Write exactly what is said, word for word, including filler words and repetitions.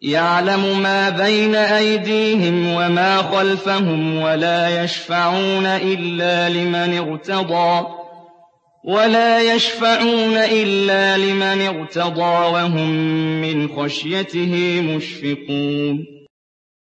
يَعْلَمُ مَا بَيْنَ أَيْدِيهِمْ وَمَا خَلْفَهُمْ وَلَا يَشْفَعُونَ إِلَّا لِمَنِ ارْتَضَىٰ وَلَا يَشْفَعُونَ إِلَّا لِمَنِ ارْتَضَىٰ وَهُم مِّنْ خَشْيَتِهِ مُشْفِقُونَ